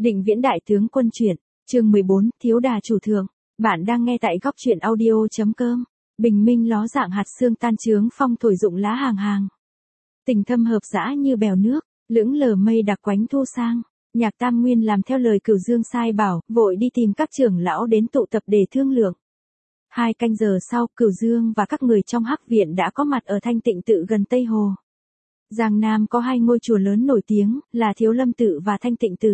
Định Viễn đại tướng quân truyện, chương 14, Thiếu đà chủ thượng. Bạn đang nghe tại góc truyện audio.com. Bình minh ló dạng hạt sương tan chướng phong thổi rụng lá hàng hàng. Tình thâm hợp dã như bèo nước, lững lờ mây đặc quánh thu sang. Nhạc Tam Nguyên làm theo lời Cửu Dương sai bảo, vội đi tìm các trưởng lão đến tụ tập để thương lượng. 2 canh giờ sau, Cửu Dương và các người trong Hắc viện đã có mặt ở Thanh Tịnh tự gần Tây Hồ. Giang Nam có 2 ngôi chùa lớn nổi tiếng, là Thiếu Lâm tự và Thanh Tịnh tự.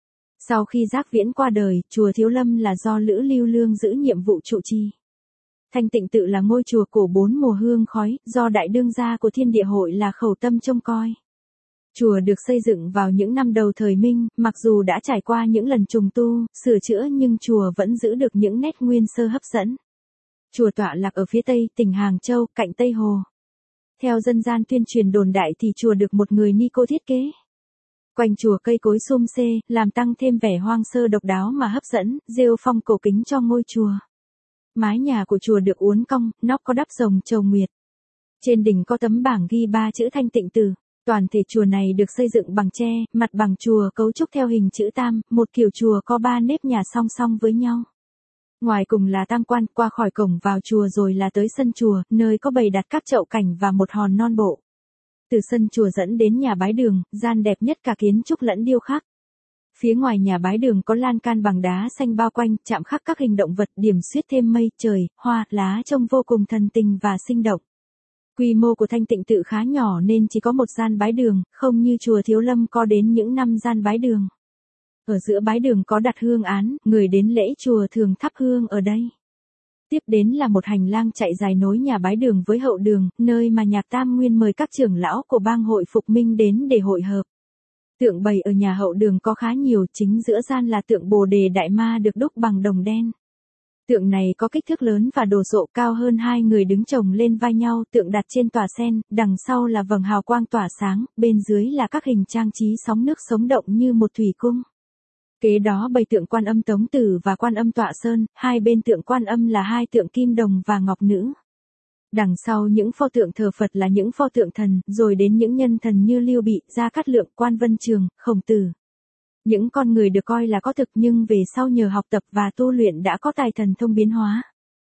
Sau khi Giác Viễn qua đời, chùa Thiếu Lâm là do Lữ Lưu Lương giữ nhiệm vụ trụ trì. Thanh Tịnh tự là ngôi chùa cổ 4 mùa hương khói, do đại đương gia của Thiên Địa hội là Khẩu Tâm trông coi. Chùa được xây dựng vào những năm đầu thời Minh, mặc dù đã trải qua những lần trùng tu, sửa chữa nhưng chùa vẫn giữ được những nét nguyên sơ hấp dẫn. Chùa tọa lạc ở phía tây tỉnh Hàng Châu, cạnh Tây Hồ. Theo dân gian tuyên truyền đồn đại thì chùa được một người ni cô thiết kế. Quanh chùa cây cối sum xê, làm tăng thêm vẻ hoang sơ độc đáo mà hấp dẫn, rêu phong cổ kính cho ngôi chùa. Mái nhà của chùa được uốn cong, nóc có đắp rồng chầu nguyệt. Trên đỉnh có tấm bảng ghi 3 chữ Thanh Tịnh tự. Toàn thể chùa này được xây dựng bằng tre, mặt bằng chùa cấu trúc theo hình chữ tam, một kiểu chùa có 3 nếp nhà song song với nhau. Ngoài cùng là tam quan, qua khỏi cổng vào chùa rồi là tới sân chùa, nơi có bày đặt các chậu cảnh và một hòn non bộ. Từ sân chùa dẫn đến nhà bái đường, gian đẹp nhất cả kiến trúc lẫn điêu khắc. Phía ngoài nhà bái đường có lan can bằng đá xanh bao quanh, chạm khắc các hình động vật, điểm xuyết thêm mây, trời, hoa, lá trông vô cùng thần tình và sinh động. Quy mô của Thanh Tịnh tự khá nhỏ nên chỉ có một gian bái đường, không như chùa Thiếu Lâm có đến những 5 gian bái đường. Ở giữa bái đường có đặt hương án, người đến lễ chùa thường thắp hương ở đây. Tiếp đến là một hành lang chạy dài nối nhà bái đường với hậu đường, nơi mà Nhạc Tam Nguyên mời các trưởng lão của bang hội Phục Minh đến để hội hợp. Tượng bày ở nhà hậu đường có khá nhiều, chính giữa gian là tượng Bồ Đề Đại Ma được đúc bằng đồng đen. Tượng này có kích thước lớn và đồ sộ, cao hơn 2 người đứng chồng lên vai nhau, tượng đặt trên tòa sen, đằng sau là vầng hào quang tỏa sáng, bên dưới là các hình trang trí sóng nước sống động như một thủy cung. Kế đó bày tượng Quan Âm Tống Tử và Quan Âm Tọa Sơn, hai bên tượng Quan Âm là 2 tượng Kim Đồng và Ngọc Nữ. Đằng sau những pho tượng thờ Phật là những pho tượng thần, rồi đến những nhân thần như Lưu Bị, Gia Cát Lượng, Quan Vân Trường, Khổng Tử. Những con người được coi là có thực nhưng về sau nhờ học tập và tu luyện đã có tài thần thông biến hóa.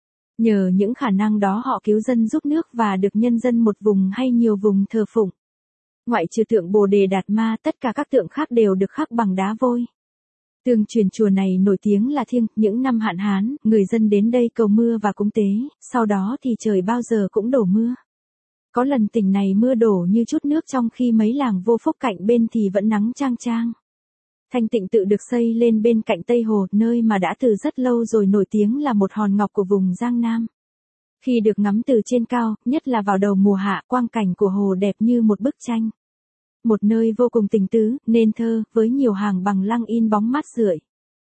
Nhờ những khả năng đó họ cứu dân giúp nước và được nhân dân một vùng hay nhiều vùng thờ phụng. Ngoại trừ tượng Bồ Đề Đạt Ma, tất cả các tượng khác đều được khắc bằng đá vôi. Tương truyền chùa này nổi tiếng là thiêng, những năm hạn hán, người dân đến đây cầu mưa và cúng tế, sau đó thì trời bao giờ cũng đổ mưa. Có lần tỉnh này mưa đổ như chút nước trong khi mấy làng vô phúc cạnh bên thì vẫn nắng chang chang. Thanh Tịnh tự được xây lên bên cạnh Tây Hồ, nơi mà đã từ rất lâu rồi nổi tiếng là một hòn ngọc của vùng Giang Nam. Khi được ngắm từ trên cao, nhất là vào đầu mùa hạ, quang cảnh của hồ đẹp như một bức tranh. Một nơi vô cùng tình tứ, nên thơ, với nhiều hàng bằng lăng in bóng mát rượi.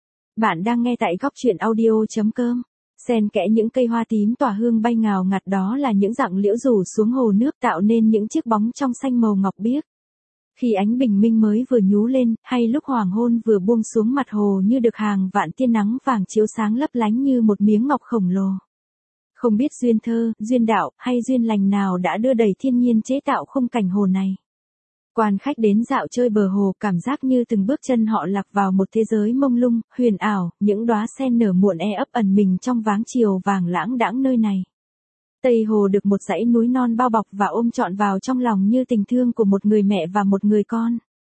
Bạn đang nghe tại góc truyện audio.com. Xen kẽ những cây hoa tím tỏa hương bay ngào ngạt, đó là những dặng liễu rủ xuống hồ nước tạo nên những chiếc bóng trong xanh màu ngọc biếc. Khi ánh bình minh mới vừa nhú lên, hay lúc hoàng hôn vừa buông xuống mặt hồ như được hàng vạn tia nắng vàng chiếu sáng lấp lánh như một miếng ngọc khổng lồ. Không biết duyên thơ, duyên đạo, hay duyên lành nào đã đưa đẩy thiên nhiên chế tạo khung cảnh hồ này. Quan khách đến dạo chơi bờ hồ cảm giác như từng bước chân họ lạc vào một thế giới mông lung, huyền ảo, những đóa sen nở muộn ấp ẩn mình trong váng chiều vàng lãng đãng nơi này. Tây Hồ được một dãy núi non bao bọc và ôm trọn vào trong lòng như tình thương của một người mẹ và một người con.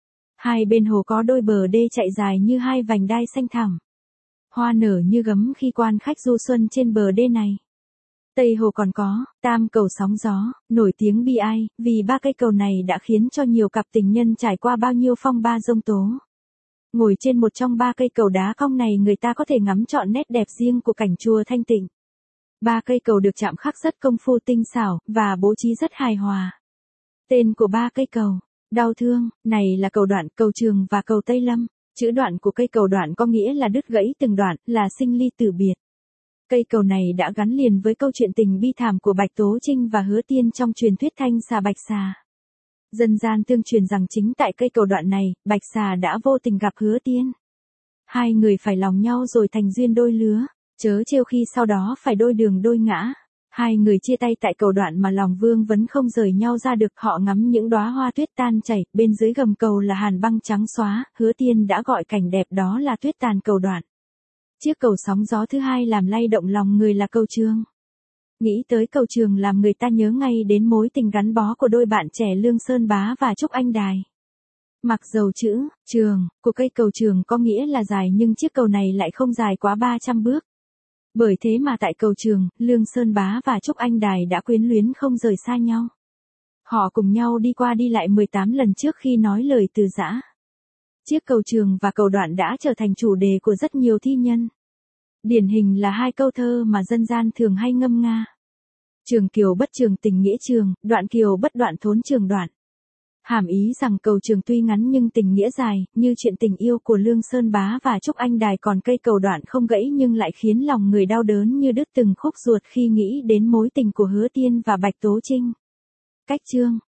Hai bên hồ có đôi bờ đê chạy dài như 2 vành đai xanh thẳm. Hoa nở như gấm khi quan khách du xuân trên bờ đê này. Tây Hồ còn có Tam Cầu Sóng Gió, nổi tiếng bi ai, vì 3 cây cầu này đã khiến cho nhiều cặp tình nhân trải qua bao nhiêu phong ba giông tố. Ngồi trên một trong 3 cây cầu đá cong này người ta có thể ngắm trọn nét đẹp riêng của cảnh chùa Thanh Tịnh. 3 cây cầu được chạm khắc rất công phu tinh xảo, và bố trí rất hài hòa. Tên của 3 cây cầu, Đau Thương, này là cầu Đoạn, cầu Trường và cầu Tây Lâm. Chữ đoạn của cây cầu Đoạn có nghĩa là đứt gãy từng đoạn, là sinh ly tử biệt. Cây cầu này đã gắn liền với câu chuyện tình bi thảm của Bạch Tố Trinh và Hứa Tiên trong truyền thuyết Thanh Xà Bạch Xà. Dân gian tương truyền rằng chính tại cây cầu Đoạn này, Bạch Xà đã vô tình gặp Hứa Tiên. 2 người phải lòng nhau rồi thành duyên đôi lứa. Chớ trêu khi sau đó phải đôi đường đôi ngã. Hai người chia tay tại cầu đoạn mà lòng vương vấn không rời nhau ra được, họ ngắm những đóa hoa tuyết tan chảy, bên dưới gầm cầu là hàn băng trắng xóa, Hứa Tiên đã gọi cảnh đẹp đó là tuyết tàn cầu đoạn. Chiếc cầu sóng gió thứ hai làm lay động lòng người là cầu Trường. Nghĩ tới cầu Trường làm người ta nhớ ngay đến mối tình gắn bó của đôi bạn trẻ Lương Sơn Bá và Trúc Anh Đài. Mặc dầu chữ Trường của cây cầu Trường có nghĩa là dài nhưng chiếc cầu này lại không dài quá 300 bước. Bởi thế mà tại cầu Trường, Lương Sơn Bá và Trúc Anh Đài đã quyến luyến không rời xa nhau. Họ cùng nhau đi qua đi lại 18 lần trước khi nói lời từ giã. Chiếc cầu Trường và cầu đoạn đã trở thành chủ đề của rất nhiều thi nhân. Điển hình là hai câu thơ mà dân gian thường hay ngâm nga. Trường kiều bất trường tình nghĩa trường, đoạn kiều bất đoạn thốn trường đoạn. Hàm ý rằng cầu Trường tuy ngắn nhưng tình nghĩa dài, như chuyện tình yêu của Lương Sơn Bá và Trúc Anh Đài, còn cây cầu đoạn không gãy nhưng lại khiến lòng người đau đớn như đứt từng khúc ruột khi nghĩ đến mối tình của Hứa Tiên và Bạch Tố Trinh. Cách chương